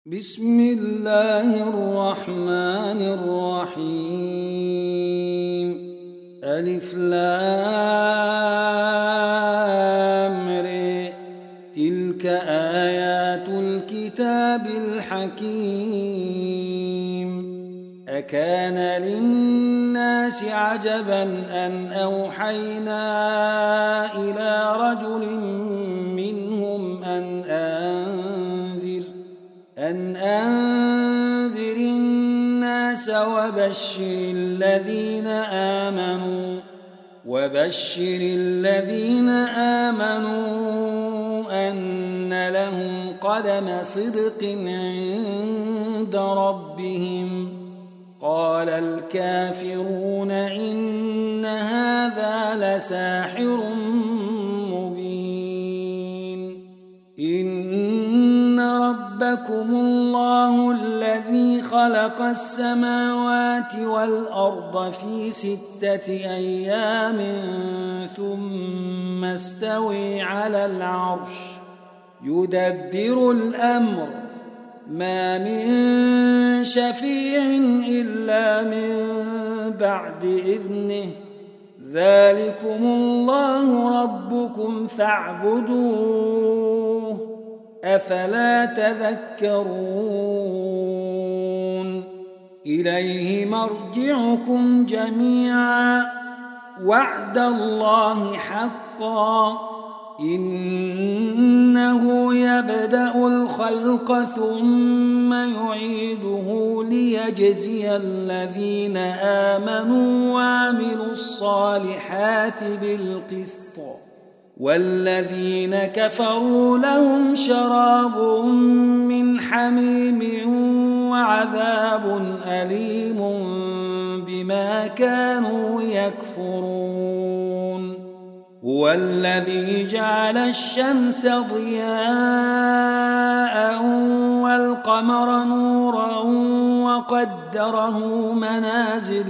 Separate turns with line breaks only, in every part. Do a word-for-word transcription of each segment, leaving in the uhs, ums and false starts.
بسم الله الرحمن الرحيم. ألف لام ر. تلك آيات الكتاب الحكيم. أكان للناس عجبا أن أوحينا إلى رجل منهم أن أنذر أن أنذر الناس وبشر الذين آمنوا وبشر الذين آمنوا أن لهم قدم صدق عند ربهم. قال الكافرون إن هذا لساحر مبين. إن ربكم الله الذي خلق السماوات والأرض في ستة أيام ثم استوى على العرش يدبر الأمر ما من شفيع إلا من بعد إذنه ذلكم الله ربكم فاعبدوه أفلا تذكرون. إليه مرجعكم جميعا وعد الله حقا إنه يبدأ الخلق ثم يعيده ليجزي الذين آمنوا وعملوا الصالحات بالقسط والذين كفروا لهم شراب من حميم وعذاب أليم بما كانوا يكفرون. هو الذي جعل الشمس ضياء والقمر نورا وقدره منازل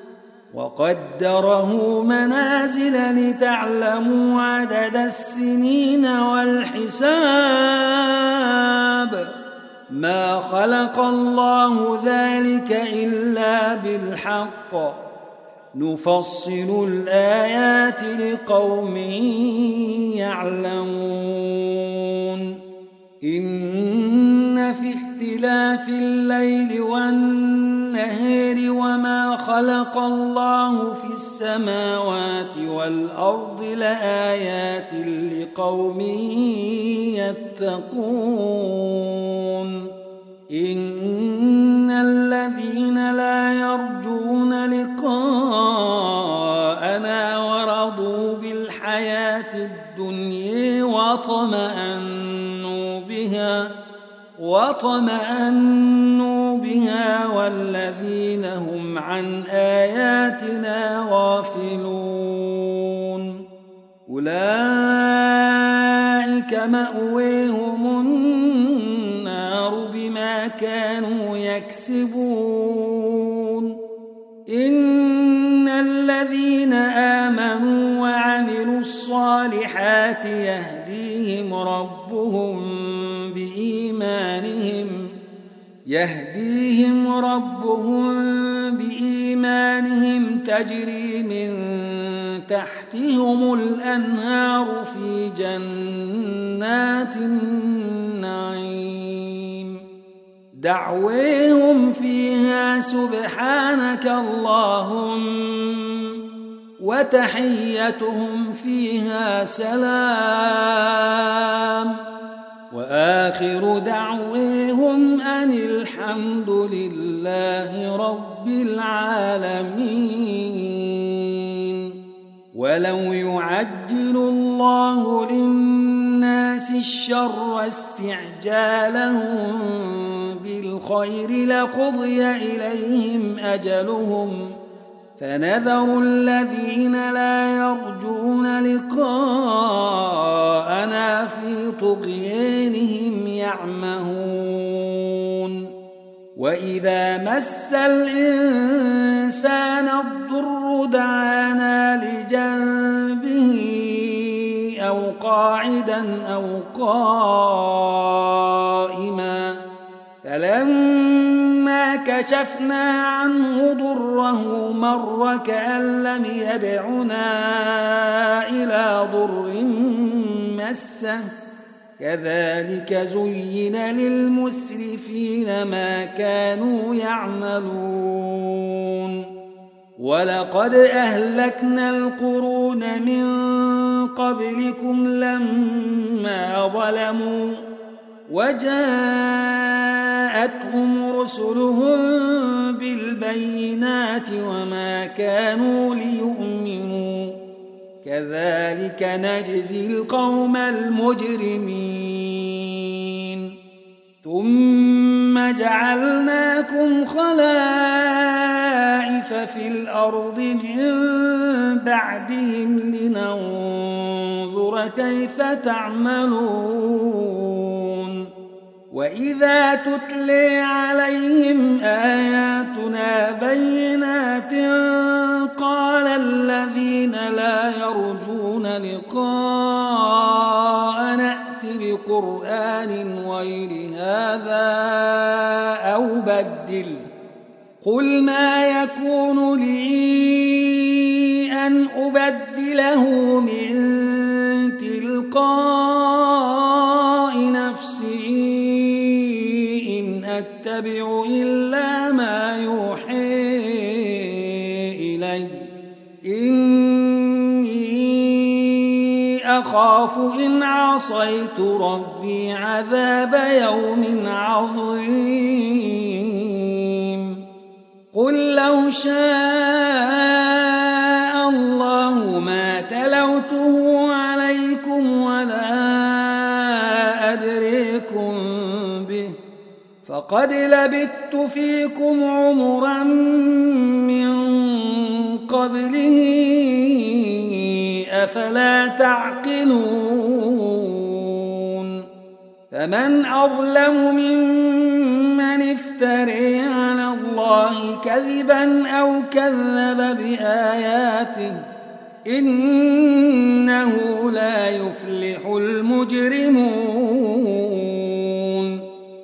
وقدره منازل لتعلموا عدد السنين والحساب. ما خلق الله ذلك إلا بالحق نفصل الآيات لقوم يعلمون. إن في اختلاف الليل والنهار وما خلق الله في السماوات والأرض لآيات لقوم يتقون. إن الذين لا يرجون لقاءنا ورضوا بالحياة الدنيا وطمأنوا بها وطمأنوا بها والذين هم عن آياتنا غافلون أولئك مأويهم النار بما كانوا يكسبون. إن الذين آمنوا وعملوا الصالحات يهديهم ربهم بإيمانهم يهديهم ربهم بإيمانهم تجري من تحتهم الأنهار في جنات النعيم. دعويهم فيها سبحانك اللهم وتحيتهم فيها سلام وآخر دعويهم أن الحمد لله رب العالمين. ولو يعجل الله للناس الشر استعجالهم بالخير لقضي إليهم أجلهم فنذر الذين لا يرجون لقاءنا في طغيانهم يعمهون. وإذا مس الإنسان الضر دعانا لجنبه أو قاعدا أو قائما فلما كشفنا عنه ضره مر كأن لم يدعنا إلى ضر مسه كذلك زين للمسرفين ما كانوا يعملون ولقد أهلكنا القرون من قبلكم لما ظلموا وجاءتهم رسلهم بالبينات وما كانوا ليؤمنوا كذلك نجزي القوم المجرمين ثم جعلناكم خلائف في الأرض من بعدهم لننظر كيف تعملون وإذا تتلي عليهم آياتنا بينات قال الذين لا يرجون لقاء نأت بقرآن غير هذا أو بدل قل ما يكون لي أن أبدله من تلقاء نفسي إن أتبع إلا ما يوحي إلي إني أخاف إن عصيت ربي عذاب يوم عظيم قل لو شاء الله ما تلوته عليكم ولا أدريكم به فقد لبثت فيكم عمرا من قبله أفلا تعقلون فمن أظلم ممن افتري على الله كذبا أو كذب بآياته إنه لا يفلح المجرمون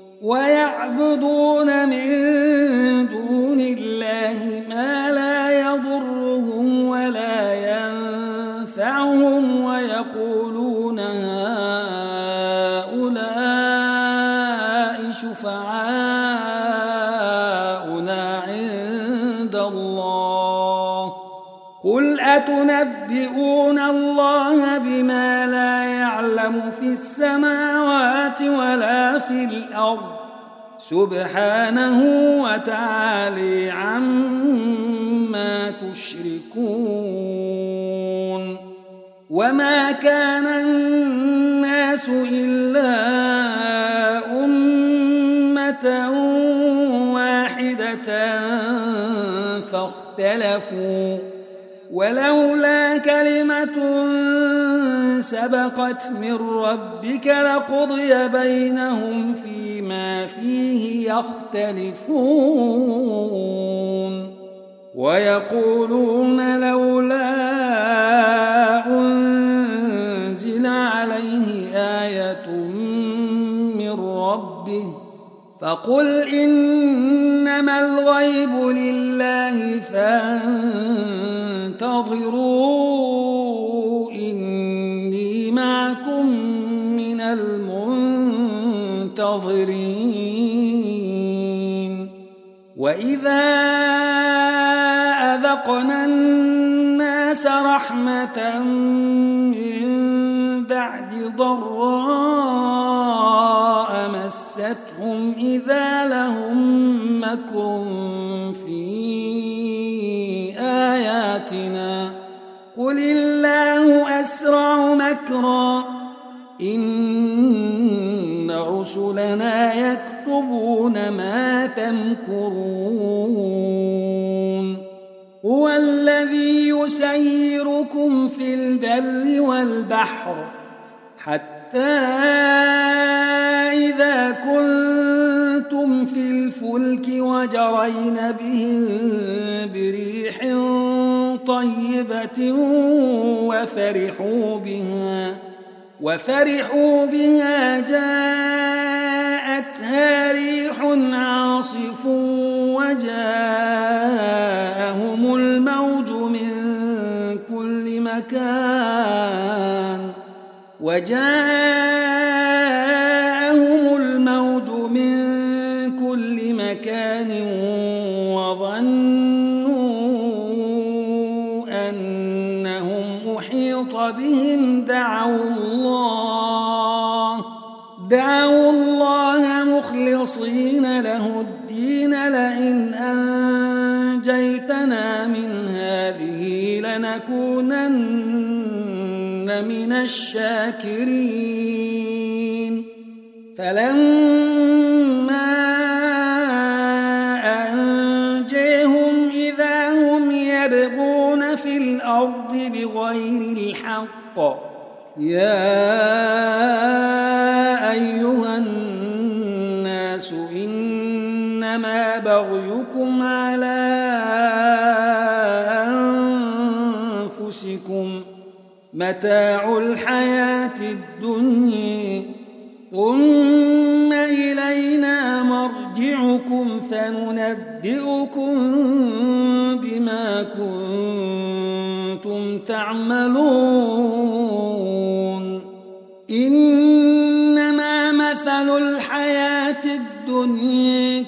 ويعبدون من دون الله ما لا يضرهم ولا ينفعهم ويقولون هؤلاء شفعاؤنا عند الله قل أتنبئون الله بما لا يعلم في السماوات ولا في الأرض سبحانه وتعالى عما تشركون وما كان الناس إلا أمة واحدة فاختلفوا ولولا كلمة سبقت من ربك لقضي بينهم فيما فيه يختلفون ويقولون لولا أنزل عليه آية من ربه فقل إنما الغيب لله فانتظروا إني معكم من المنتظرين وإذا أذقنا الناس رحمة من بعد ضراء مستهم إذا لهم مكر في آياتنا قل الله أسرع مكرا إن رسلنا يكتبون ما تمكرون هو الذي يسيركم في البر والبحر حتى إذا كنتم في الفلك وجرين بهم بريح طيبة وفرحوا بها وفرحوا بها جاءتها ريح عاصف وجاءهم الموج من كل مكان وجاءهم الموج من كل مكان وظنوا أنهم أحيط بهم دعوا الله دعوا الله مخلصين له الدين لئن أنجيتنا من هذه لنكونن من الشاكرين فلما أنجيهم إذا هم يبغون في الأرض بغير الحق يا أيها الناس إنما بغيكم على أنفسكم متاع الحياة الدنيا ثم إلينا مرجعكم فننبئكم بما كنتم تعملون إنما مثل الحياة الدنيا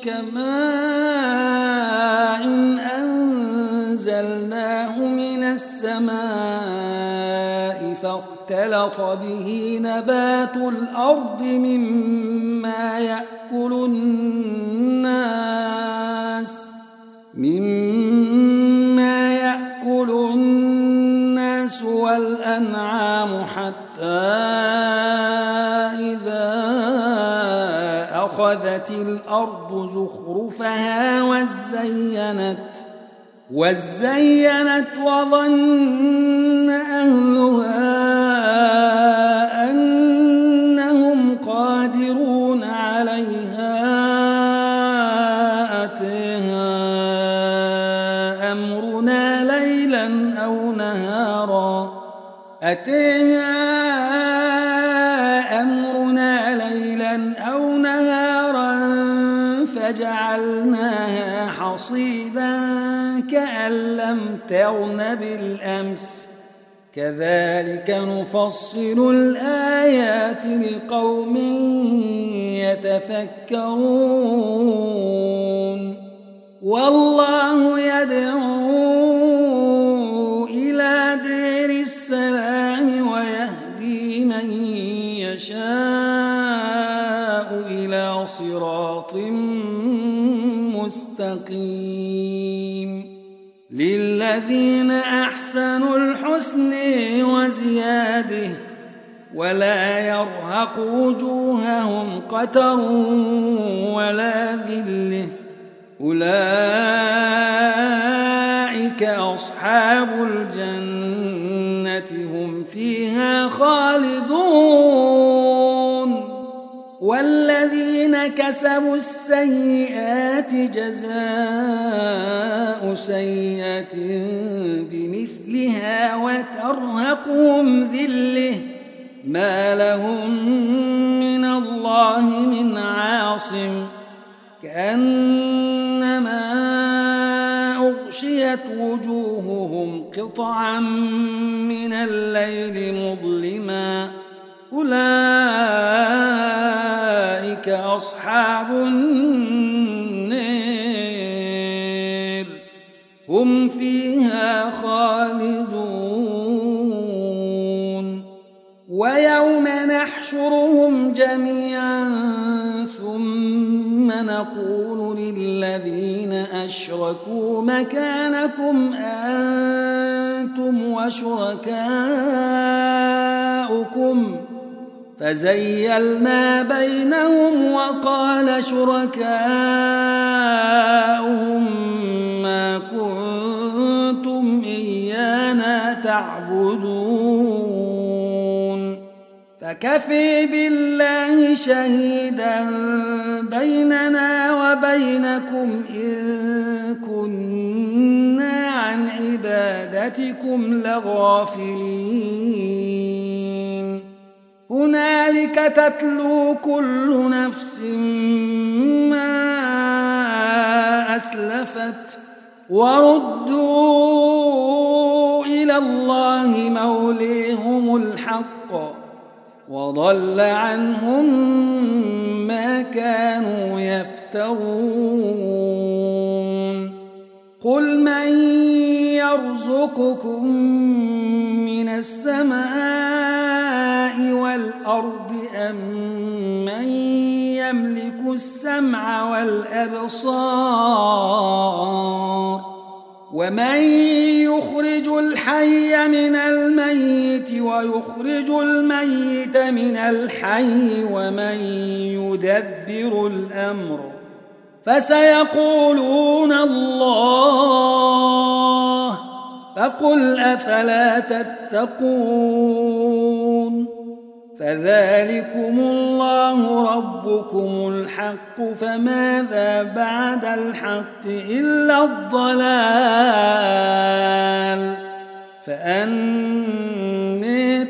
كماء إن أنزلناه من السماء فاختلط به نبات الأرض مما يأكل الناس مما يأكل الناس والأنعام حتى إذا أخذت الأرض زخرفها وزينت وزينت وظن أهلها أنهم قادرون عليها أتيها أمرنا ليلا أو نهارا أتيها أمرنا ليلا أو نهارا فجعلناها حصيدا كأن لم تغن بالأمس كذلك نفصل الآيات لقوم يتفكرون والله يدعو إلى دير السلام ويهدي من يشاء إلى صراط مستقيم للذين أحسنوا الحسن وزيادة ولا يرهق وجوههم قتر ولا ذلة أولئك أصحاب الجنة هم فيها خالدون والذين كسبوا السيئات جزاء سيئة بمثلها وترهقهم ذلة ما لهم من الله من عاصم كأنما أغشيت وجوههم قطعا من الليل مظلما أولئك أصحاب النار هم فيها خالدون ويوم نحشرهم جميعا ثم نقول للذين أشركوا مكانكم أنتم وشركاؤكم فزيلنا بينهم وقال شركاؤهم ما كنتم إيانا تعبدون فكفي بالله شهيدا بيننا وبينكم إن كنا عن عبادتكم لغافلين هنالك تتلو كل نفس ما أسلفت وردوا إلى الله موليهم الحق وضل عنهم ما كانوا يفترون قل من يرزقكم من السماء والأرض أم من يملك السمع والأبصار ومن يخرج الحي من الميت ويخرج الميت من الحي ومن يدبر الأمر فسيقولون الله فقل أفلا تتقون فذلكم الله ربكم الحق فماذا بعد الحق إلا الضلال فأنى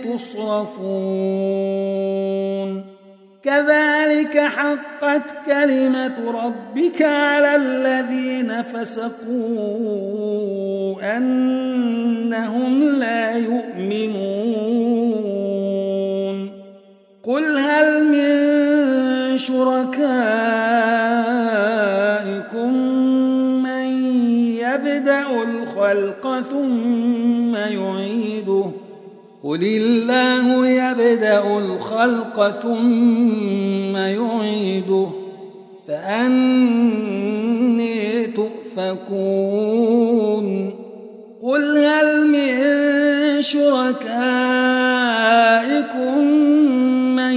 تصرفون كذلك حقت كلمة ربك على الذين فسقوا أنهم لا يؤمنون قل هل من شركائكم من يبدأ الخلق ثم يعيده قل الله يبدأ الخلق ثم يعيده فأنى تؤفكون قل هل من شركائكم من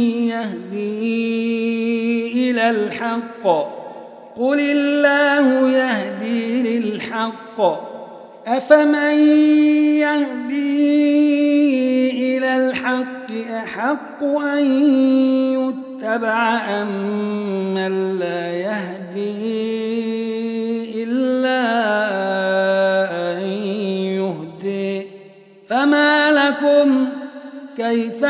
يهدي إلى الحق قل الله يهدي للحق أفمن يهدي إلى الحق أحق أن يتبع أم من لا يهدي إلا أن يهدي فما لكم كيف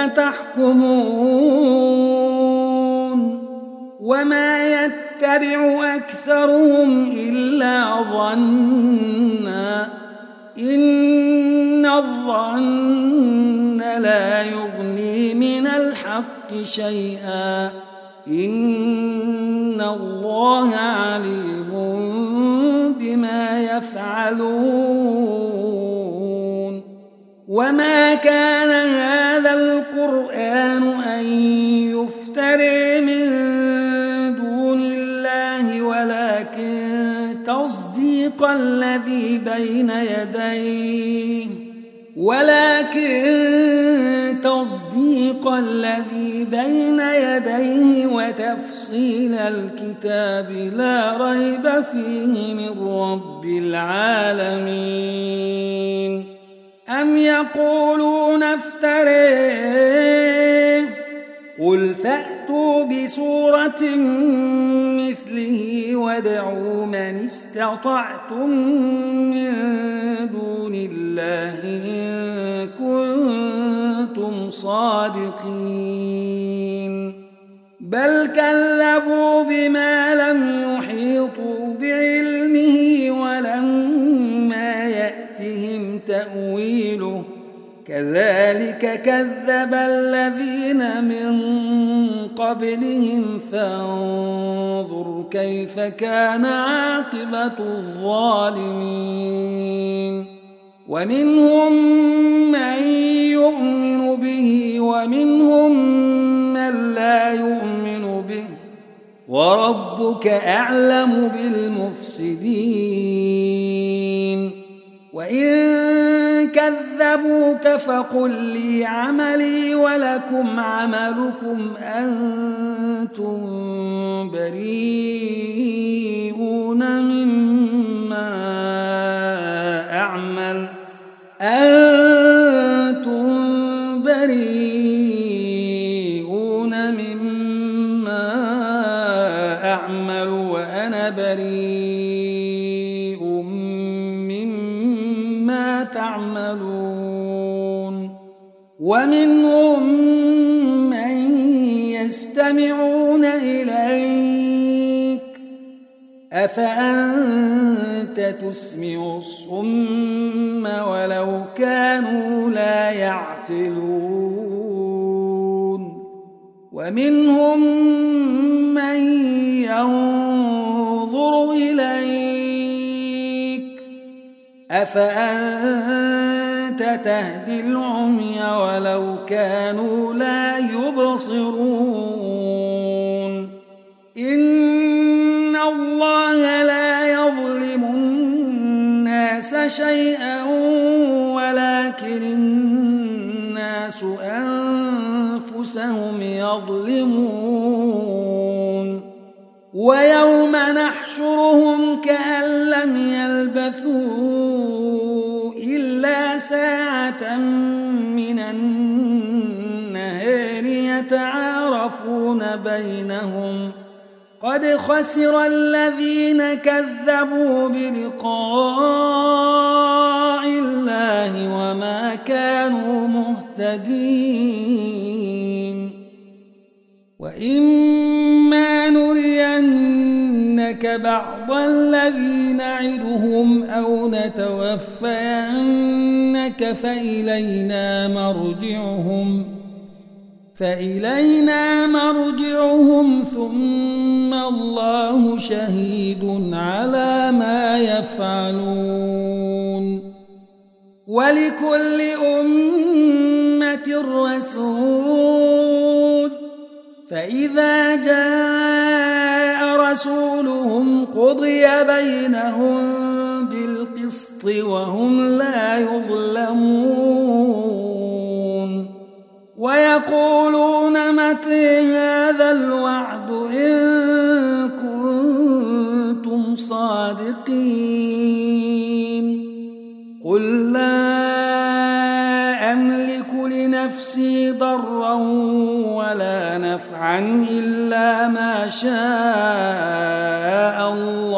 تحكمون وما يتبع أكثرهم إلا ظنا إن الظن لا يغني من الحق شيئا إن الله عليم بما يفعلون وما كان هذا القرآن أن يفتري من دون الله ولكن تصديق الذي بين يديه ولكن تصديق الذي بين يديه وتفصيل الكتاب لا ريب فيه من رب العالمين أم يقولون افتريه قل فأتوا بسورة مثله وادعوا من استطعتم من دون الله إن كنتم صادقين بل كذبوا بما لم يحيطوا بعلمه ولما يأتهم تأويله كذلك كذب الذين من قبلهم فانظر كيف كان عاقبة الظالمين ومنهم من يؤمن به ومنهم من لا يؤمن به وربك أعلم بالمفسدين وإن كذبوك فقل لي عملي ولكم عملكم أنتم بريئون مما أعمل أنتم بريئون مما أعمل وأنا بريء مما تعملون ومنهم يستمعون إليك أفأنت تسمع الصم ولو كانوا لا يعقلون ومنهم من ينظر إليك أفأنت تهدي العمي ولو كانوا لا يبصرون إن الله لا يظلم الناس شيئا ولكن الناس أنفسهم يظلمون ويوم نحشرهم كأن لم يلبثوا إلا ساعة من النهار يتعارفون بينهم قد خسر الذين كذبوا بلقاء الله وما كانوا مهتدين وإما نرينك بعض الذي نعدهم أو نتوفينك فإلينا مرجعهم فإلينا مرجعهم ثم الله شهيد على ما يفعلون ولكل أمة رسول فإذا جاء رسولهم قضي بينهم بالقسط وهم لا يظلمون ويقولون متى هذا الوعد إن كنتم صادقين قل لا أملك لنفسي ضرا ولا نفعا إلا ما شاء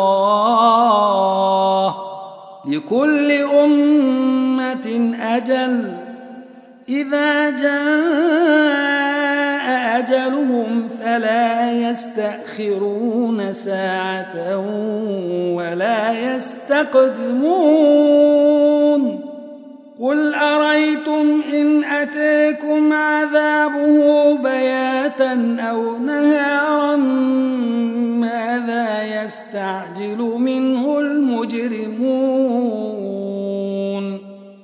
الله لكل أمة أجل إذا جاء أجلهم فلا يستأخرون ساعة ولا يستقدمون قل أريتم إن أتاكم عذابه بياتا أو نهارا ماذا يستعجل منه المجرمون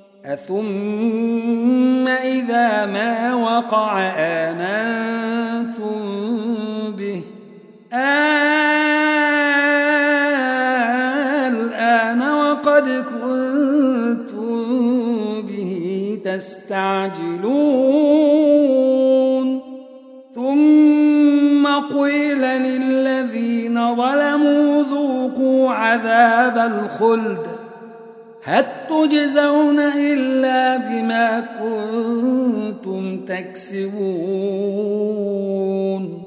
أثم إذا ما وقع آمنتم به الآن وقد كنتم به تستعجلون ثم قيل للذين ظلموا ذوقوا عذاب الخلد هل تجزون إلا بما كنتم تكسبون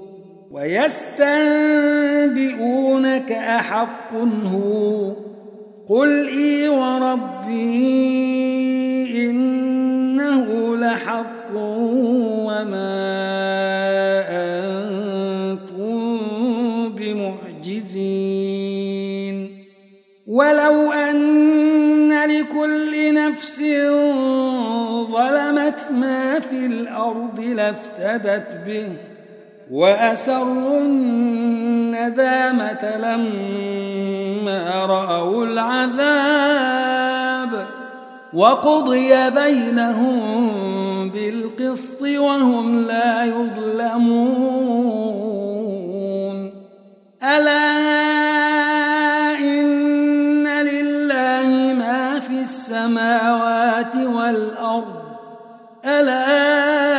ويستنبئونك أحق هو قل إي وربي إنه لحق وما أنتم بمعجزين ولو أن لكل نفس ظلمت ما في الأرض لافتدت به وأسروا الندامة لما رأوا العذاب وقضي بينهم بالقسط وهم لا يظلمون ألا إن لله ما في السماوات والأرض ألا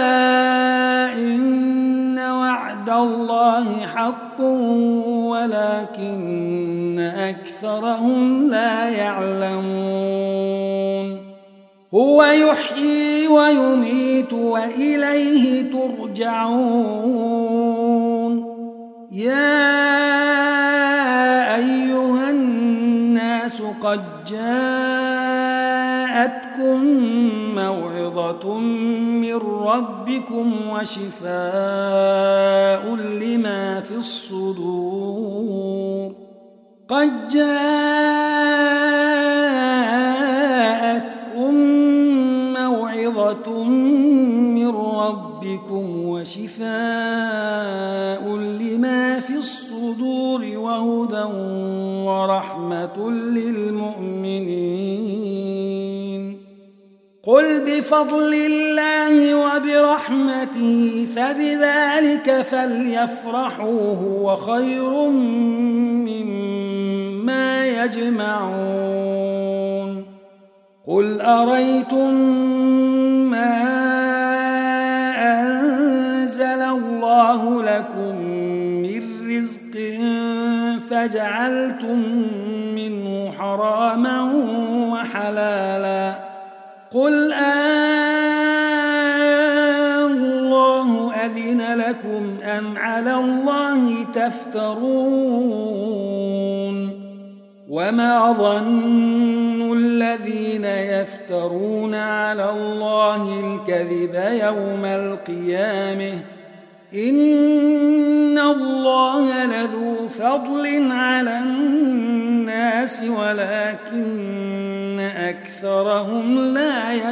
إن وعد الله حق ولكن أكثرهم لا يعلمون هو يحيي ويميت وإليه ترجعون يا أيها الناس قد جاءتكم موعظة من من ربكم وشفاء لما في الصدور قد جاءتكم موعظة من ربكم وشفاء لما في الصدور وهدى ورحمة للمؤمنين قل بفضل الله وبرحمته فبذلك فليفرحوا هو خير مما يجمعون قل أريتم ما أنزل الله لكم من رزق فجعلتم منه حراما وحلالا قل الله أذن لكم أم على الله تفترون وما ظن الذين يفترون على الله الكذب يوم القيامة إن الله لذو فضل على الناس ولكن أكثرهم لا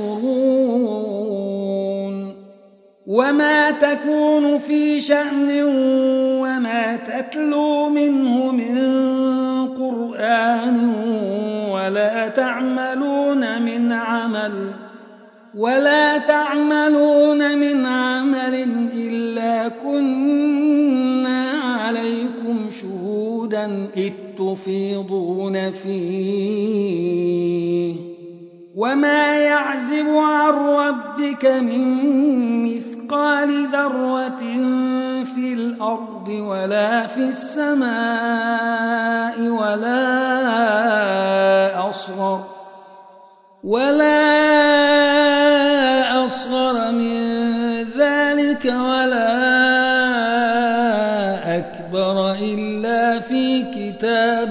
يشكرون وما تكون في شأن وما تتلو منه من قرآن ولا تعملون من عمل ولا تعملون من عمل إلا كنا عليكم شهودا إذ تفيضون فيه وما يعزب عن ربك من مثقال ذرة في الأرض ولا في السماء ولا أصغر ولا أصغر من ذلك ولا أكبر إلا في كتاب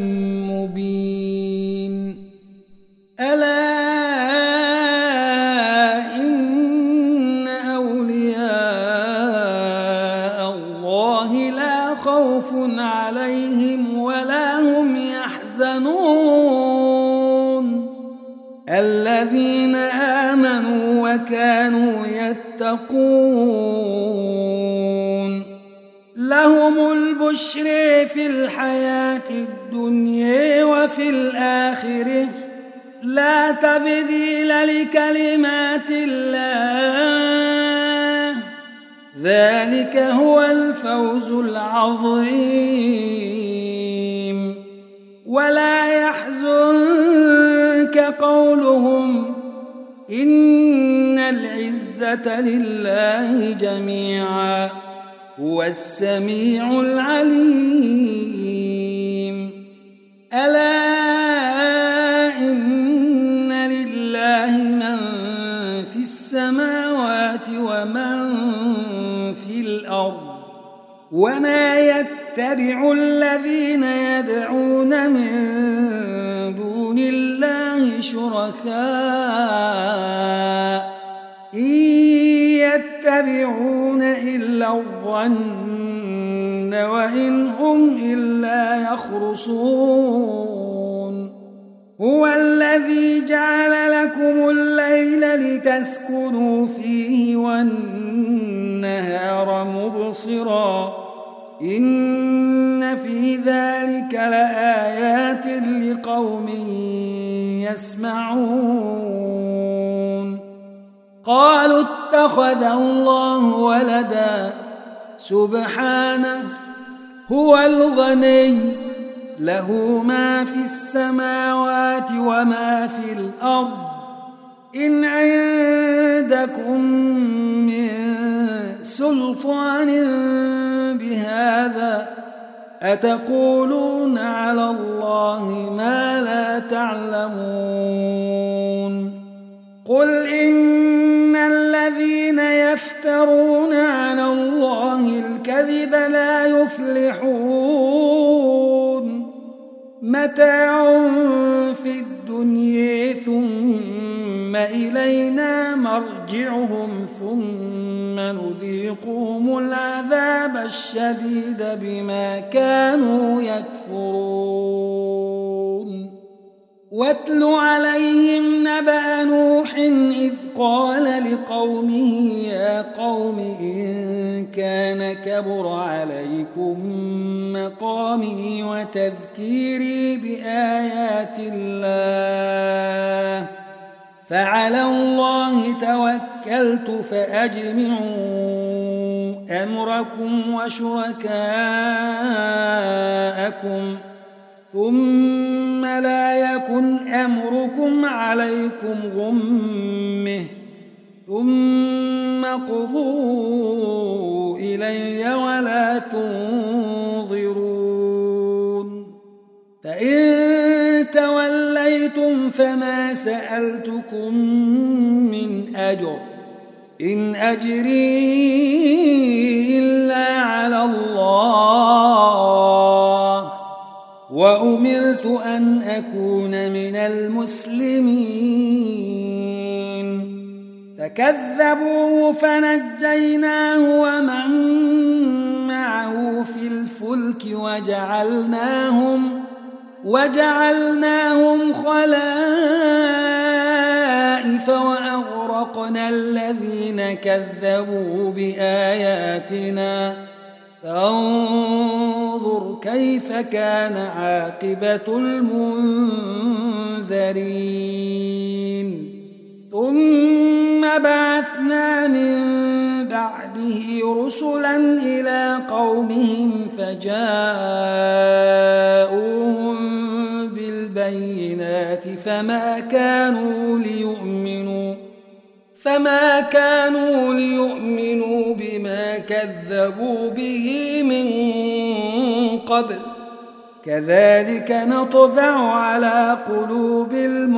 مبين ألا إن أولياء الله لا خوف عليهم ولا هم يحزنون الذين آمنوا وكانوا يتقون لهم البشر في الحياة الدنيا وفي الآخرة لا تبديل لكلمات الله ذلك هو الفوز العظيم ولا يحزنك قولهم إن العزة لله جميعا هو السميع العليم ألا إن لله من في السماوات ومن في الأرض وما يتبع الذين يدعون من دون الله شركاء إن يتبعون إلا الظن وإن هم إلا يخرصون هو الذي جعل لكم الليل لتسكنوا فيه والنهار مبصرا إن في ذلك لآيات لقوم يسمعون قالوا اتخذ الله ولدا سبحانه هو الغني له ما في السماوات وما في الأرض إن عندكم من سلطان بهذا أتقولون على الله ما لا تعلمون قل إن الذين يفترون على الله الكذب لا يفلحون متاع في الدنيا ثم إلينا مرجعون نرجعهم ثم نذيقهم العذاب الشديد بما كانوا يكفرون واتل عليهم نبأ نوح إذ قال لقومه يا قوم إن كان كبر عليكم مقامي وتذكيري بآيات الله فعلى الله توكلت فأجمعوا أمركم وشركاءكم ثم لا يكن أمركم عليكم غمه ثم قضوا إلي ولا تنظرون فإن توليتم فما سألتكم من أجر إن أجري إلا على الله وأمرت أن أكون من المسلمين فكذبوه فنجيناه ومن معه في الفلك وجعلناهم وجعلناهم خلائف وأغرقنا الذين كذبوا بآياتنا فانظر كيف كان عاقبة المنذرين ثم بعثنا من بعده رسلا إلى قومهم فجاءوهم بالبينات فما كانوا ليؤمنوا فما كانوا ليؤمنوا بما كذبوا به من قبل كذلك نطبع على قلوب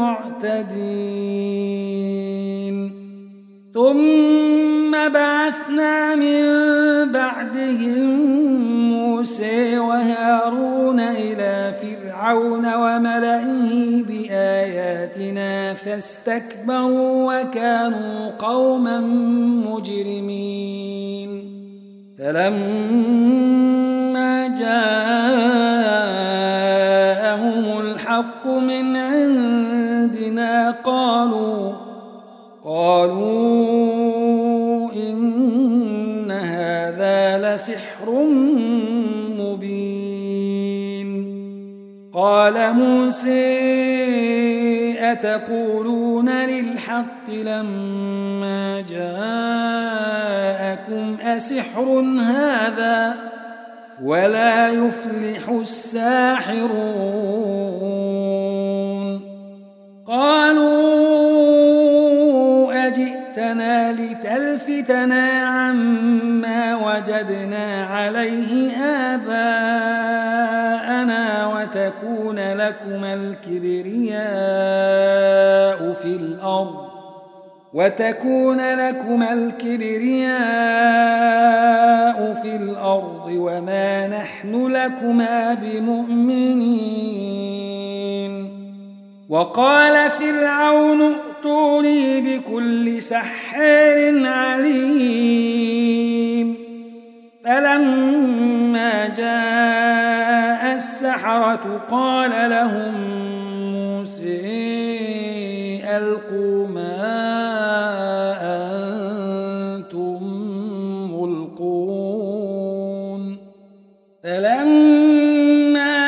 المعتدين ثم بعثنا من بعدهم موسى وهارون إلى فرعون وملئه بآياتنا فاستكبروا وكانوا قوما مجرمين فلما جاءهم الحق من عندنا قالوا قالوا إن هذا لسحر مبين قال موسى أتقولون للحق لما جاءكم أسحر هذا ولا يفلح الساحرون قالوا أجئتنا لتلفتنا عما وجدنا عليه آباءنا وتكون لكما الكبرياء في الأرض وتكون لكما الكبرياء في الأرض وما نحن لكما بمؤمنين وقال فرعون ائتوني بكل سحار عليم فلما جاء السحرة قال لهم موسى ألقوا ما أنتم ملقون فلما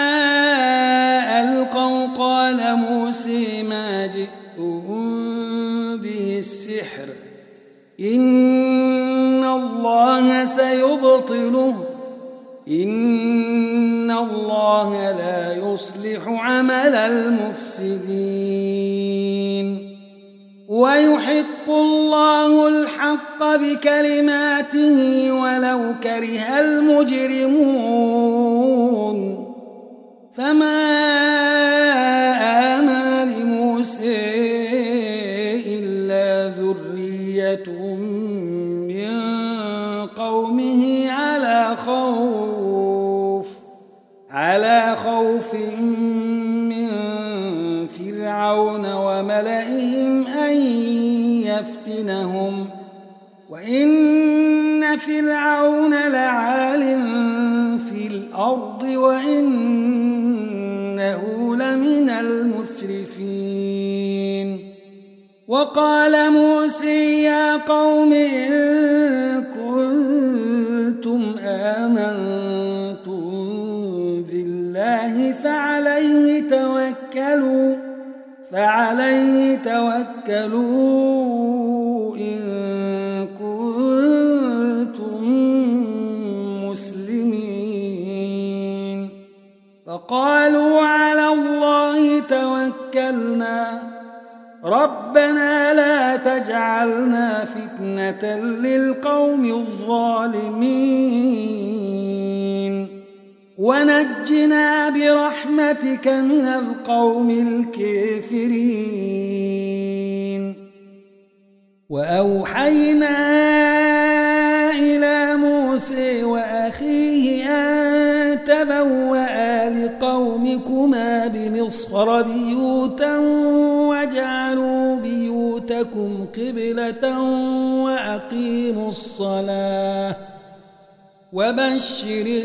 ألقوا قال موسى ما جئتم به السحر إن الله سيبطله إن الله لا يصلح عمل المفسدين ويحق الله الحق بكلماته ولو كره المجرمون فما آمن لموسى إلا ذرية من قومه على خوف على خوف من فرعون وملئهم أن ليفتنهم وإن فرعون لعال في الأرض وإنه لمن المسرفين وقال موسى يا قوم إن كنتم آمنتم بالله فعليه توكلوا فعليه توكلوا إن كنتم مسلمين فقالوا على الله توكلنا ربنا لا تجعلنا فتنة للقوم الظالمين ونجنا برحمتك من القوم الكافرين وأوحينا إلى موسى وأخيه أن تبوأ لقومكما بمصر بيوتا واجعلوا بيوتكم قبلة وأقيموا الصلاة وبشر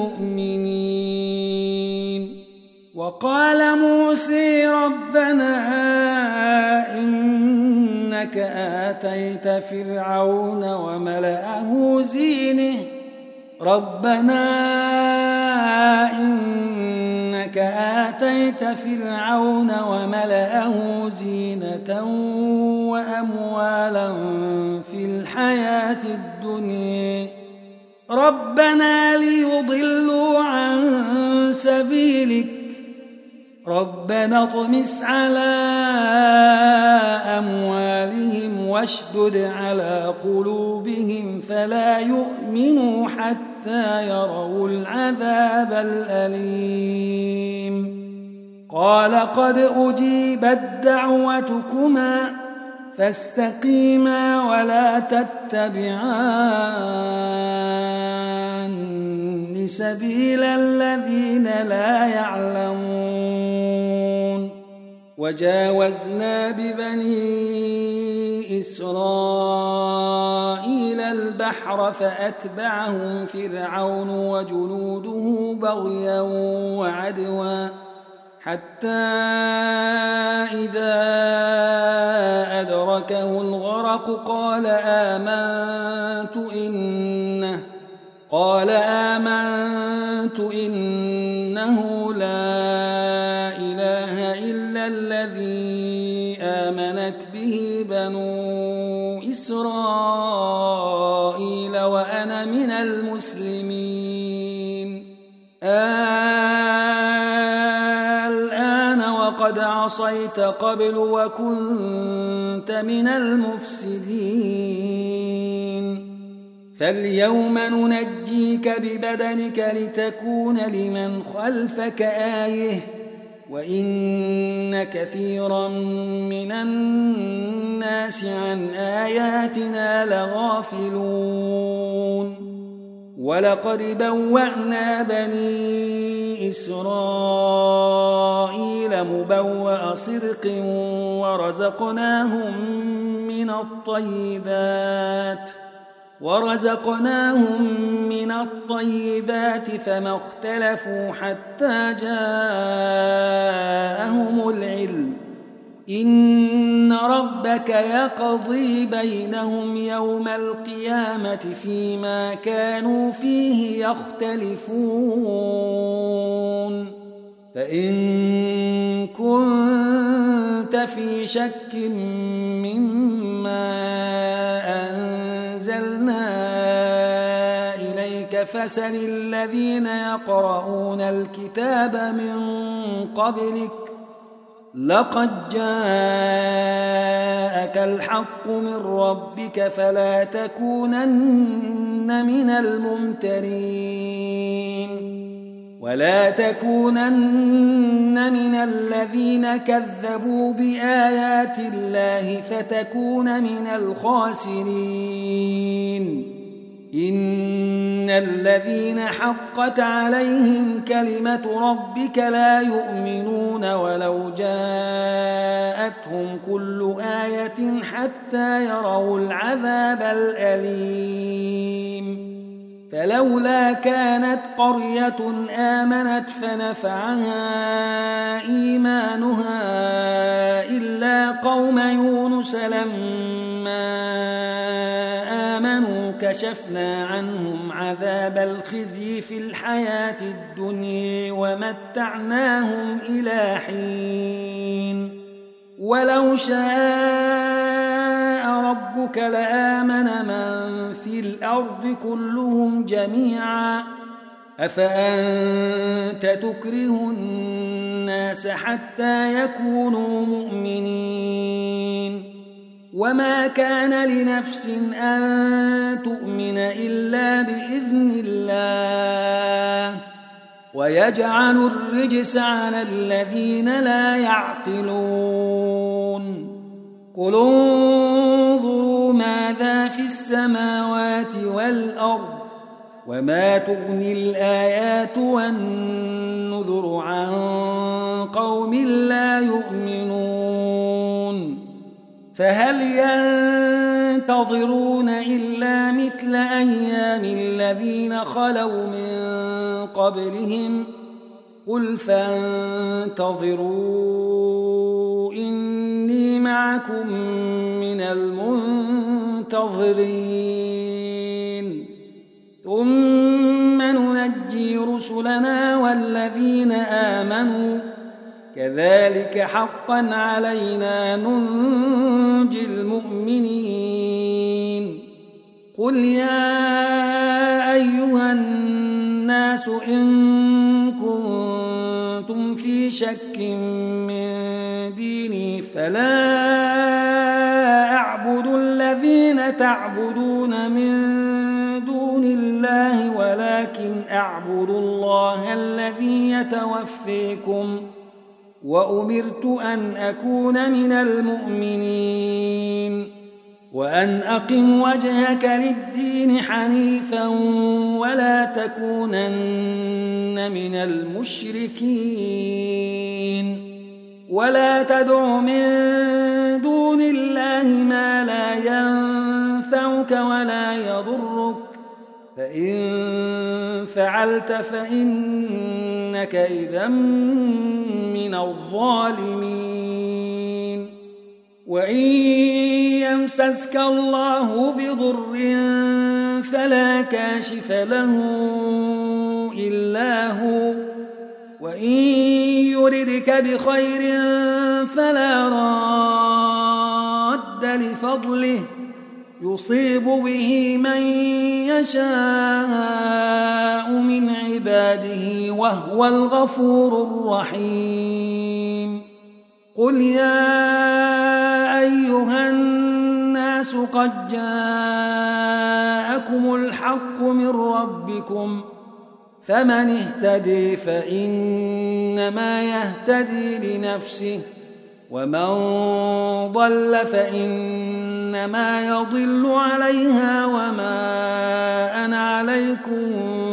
المؤمنين وقال موسى ربنا إنك آتيت فرعون وملأه زينه ربنا إنك آتيت فرعون وملأه زينة وأموالا في الحياة الدنيا ربنا ليضلوا عن سبيلك ربنا اطمس على أموالهم واشدد على قلوبهم فلا يؤمنوا حتى يروا العذاب الأليم قال قد أجيبت دعوتكما فاستقيما ولا تتبعان سبيل الذين لا يعلمون وجاوزنا ببني إسرائيل البحر فأتبعهم فرعون وجنوده بغيا وعدوا حتى إذا أدركه الغرق قال آمنت إنه قال آمنت إنه لا إله إلا الذي آمنت به بنو إسرائيل وأنا من المسلمين الآن وقد عصيت قبل وكنت من المفسدين فاليوم ننجيك ببدنك لتكون لمن خلفك آية وإن كثيرا من الناس عن آياتنا لغافلون ولقد بوأنا بني إسرائيل مبوأ صدق ورزقناهم من الطيبات ورزقناهم من الطيبات فما اختلفوا حتى جاءهم العلم إن ربك يقضي بينهم يوم القيامة فيما كانوا فيه يختلفون فإن كنت في شك مما أنزلنا إليك فسل الذين يقرؤون الكتاب من قبلك لقد جاءك الحق من ربك فلا تكونن من الممترين ولا تكونن من الذين كذبوا بآيات الله فتكون من الخاسرين إن الذين حقت عليهم كلمة ربك لا يؤمنون ولو جاءتهم كل آية حتى يروا العذاب الأليم فلولا كانت قرية آمنت فنفعها إيمانها إلا قوم يونس لما آمنوا كشفنا عنهم عذاب الخزي في الحياة الدنيا ومتعناهم إلى حين ولو شاء ربك لآمن من في الأرض كلهم جميعا أفأنت تكره الناس حتى يكونوا مؤمنين وما كان لنفس أن تؤمن إلا بإذن الله ويجعل الرجس على الذين لا يعقلون قل انظروا ماذا في السماوات والأرض وما تغني الآيات والنذر عن قوم لا يؤمنون فهل ينتظرون إلا مثل أيام الذين خلوا من قبلهم قل فانتظروا إني معكم من المنتظرين ثم ننجي رسلنا والذين آمنوا كذلك حقا علينا ننجي المؤمنين قل يا أيها الناس إن كنتم في شك من ديني فلا أعبد الذين تعبدون من دون الله ولكن أعبد الله الذي يتوفيكم وأمرت أن أكون من المؤمنين وأن أقم وجهك للدين حنيفا ولا تكونن من المشركين ولا تدع من دون الله ما لا ينفعك ولا يضرك فإن فعلت فإنك إذا من الظالمين وإن يمسسك الله بضر فلا كاشف له إلا هو وإن يردك بخير فلا راد لفضله يصيب به من يشاء من عباده وهو الغفور الرحيم قل يا أيها الناس قد جاءكم الحق من ربكم فمن اهتدي فإنما يهتدي لنفسه ومن ضل فإنما يضل عليها وما أنا عليكم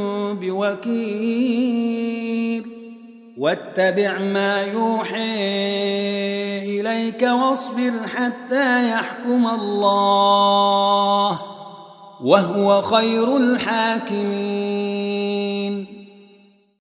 بوكيل واتبع ما يوحي إليك واصبر حتى يحكم الله وهو خير الحاكمين